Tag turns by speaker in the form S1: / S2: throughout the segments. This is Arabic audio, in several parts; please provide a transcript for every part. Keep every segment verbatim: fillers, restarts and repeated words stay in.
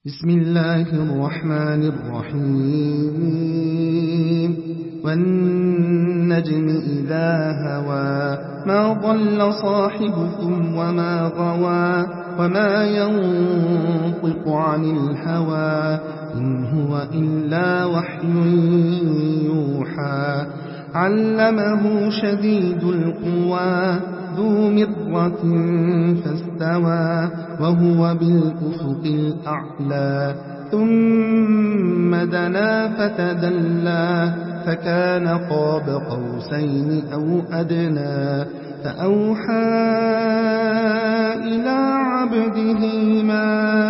S1: بسم الله الرحمن الرحيم والنجم إذا هوى ما ضل صاحبكم وما غوى وما ينطق عن الهوى إن هو إلا وحي يوحى علمه شديد القوى ذو مرة فاستوى وهو بالأفق الأعلى ثم دنا فتدلى فكان قاب قوسين أو أدنى فأوحى إلى عبده ما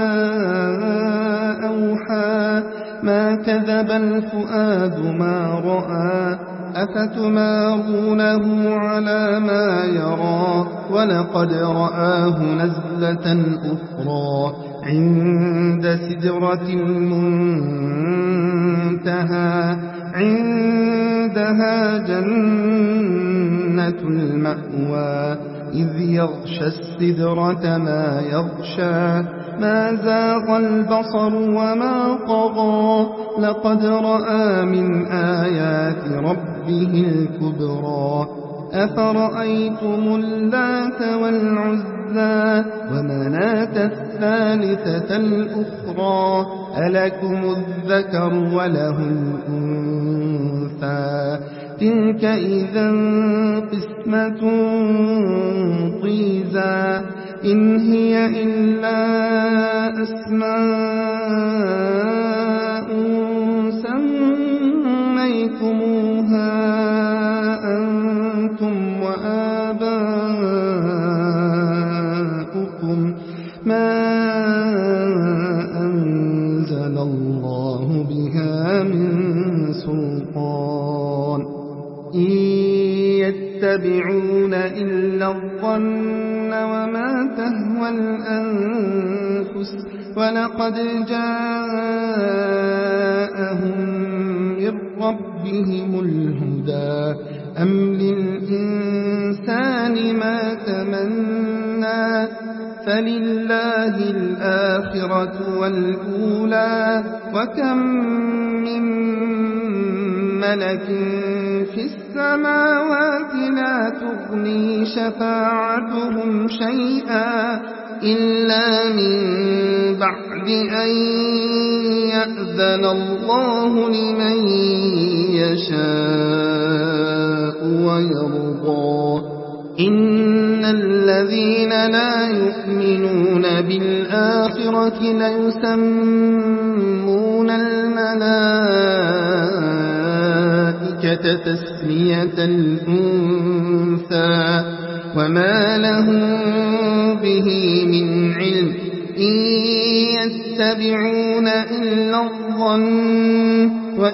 S1: أوحى ما كذب الفؤاد ما رأى أفتمارونه على ما يرى ولقد رآه نزلة أخرى عند سدرة المنتهى عندها جنة المأوى إذ يغشى السدرة ما يغشى ما زاغ البصر وما طغى لقد رأى من آيات ربه الكبرى أفرأيتم اللات والعزى ومناة الثالثة الأخرى ألكم الذكر وله الأنثى تلك إذا قسمة ضيزى إن هي إلا أسماء سميتموها أنتم وآباؤكم ما أنزل الله بها من سلطان إن يتبعون إلا الظن وما تهوى الأنفس ولقد جاءهم من ربهم الهدى أم للإنسان ما تمنى فلله الآخرة والأولى وكم من ملك في السماوات لا تغني شفاعتهم شيئا إلا من بعد أن يأذن الله لمن يشاء ويرضى إن الذين لا يؤمنون بالآخرة ليسمون الملائكة تسمية الأنثى وما لهم به من علم إن يتبعون إلا الظن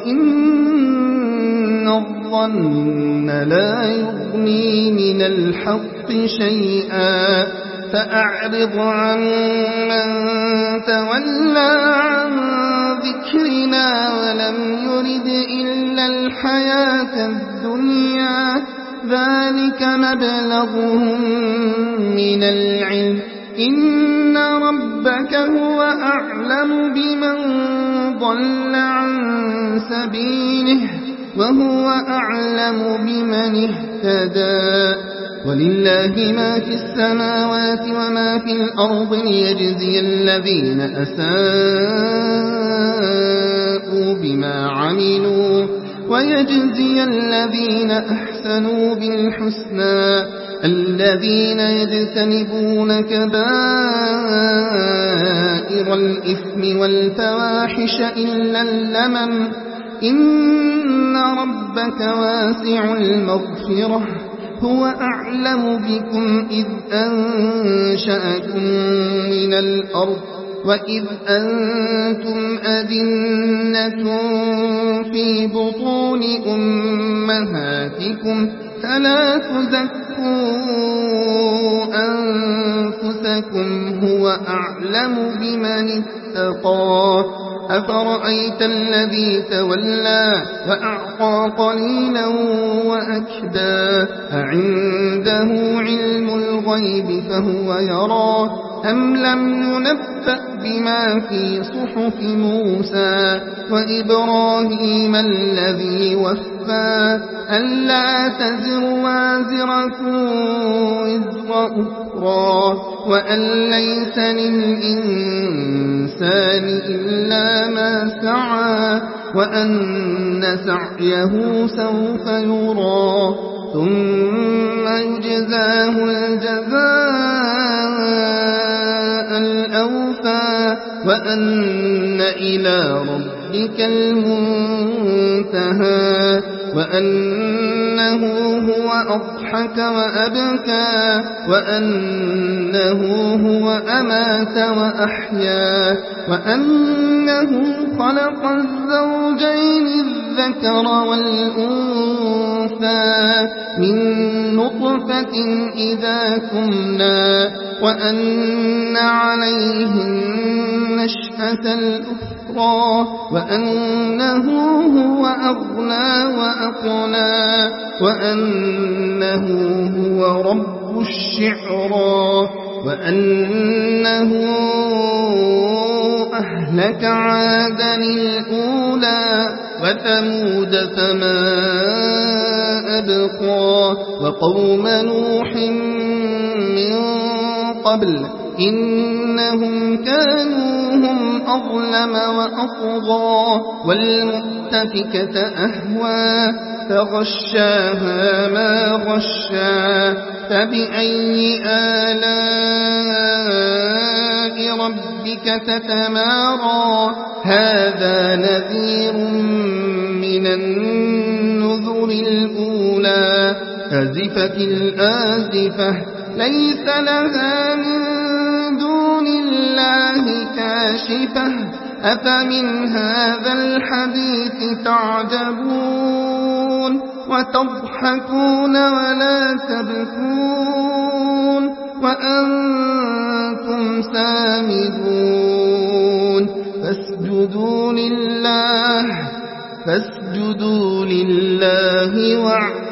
S1: وإن الظن لا يغني من الحق شيئا فأعرض عن من تولى عن ذكرنا ولم يرد إلا الحياة الدنيا ذلك مبلغهم من العلم إن ربك هو أعلم بمن ضل عن سبيله وهو أعلم بمن اهتدى ولله ما في السماوات وما في الأرض ليجزي الذين أساءوا بما عملوا ويجزي الذين أحسنوا بالحسنى الذين يجتنبون كبائر الإثم والفواحش إلا اللمم إن ربك واسع المغفرة هو أعلم بكم إذ أنشأكم من الأرض وإذ أنتم أجنة في بطون أمهاتكم فلا تزكوا أنفسكم هو أعلم بمن اتقى أفرأيت الذي تولى وأعطى قليلا وأكدى أعنده علم الغيب فهو يرى أم لم ينبأ بما في صحف موسى وإبراهيم الذي وفى ألا تزر وازرة وزر أخرى وأن ليس للإنسان إلا ما سعى وأن سعيه سوف يرى ثم يجزاه الجزاء الأوفى وأن إلى ربك المنتهى وأنه هو أضحك وأبكى وأنه هو أمات وأحيا وأنه خلق الزوجين الذكر والأنثى من نطفة إذا تمنى وأن عليه النشأة الأخرى وأنه هو أغنى وأقنى وأنه هو رب الشعرى وأنه أهلك عادا الأولى وثمود فما أبقى وقوم نوح من قبل إنهم كانوا هم أظلم وأطغى والمؤتفكة أهوى فغشاها ما غشا فبأي آلاء ربك تتمارى هذا نذير من النذر الأولى أزفت الآزفة ليس لها من دون الله كاشفة أفمن هذا الحديث تعجبون وتضحكون ولا تبكون وأنتم سامدون فاسجدوا لله فاسجدوا لله واعبدوا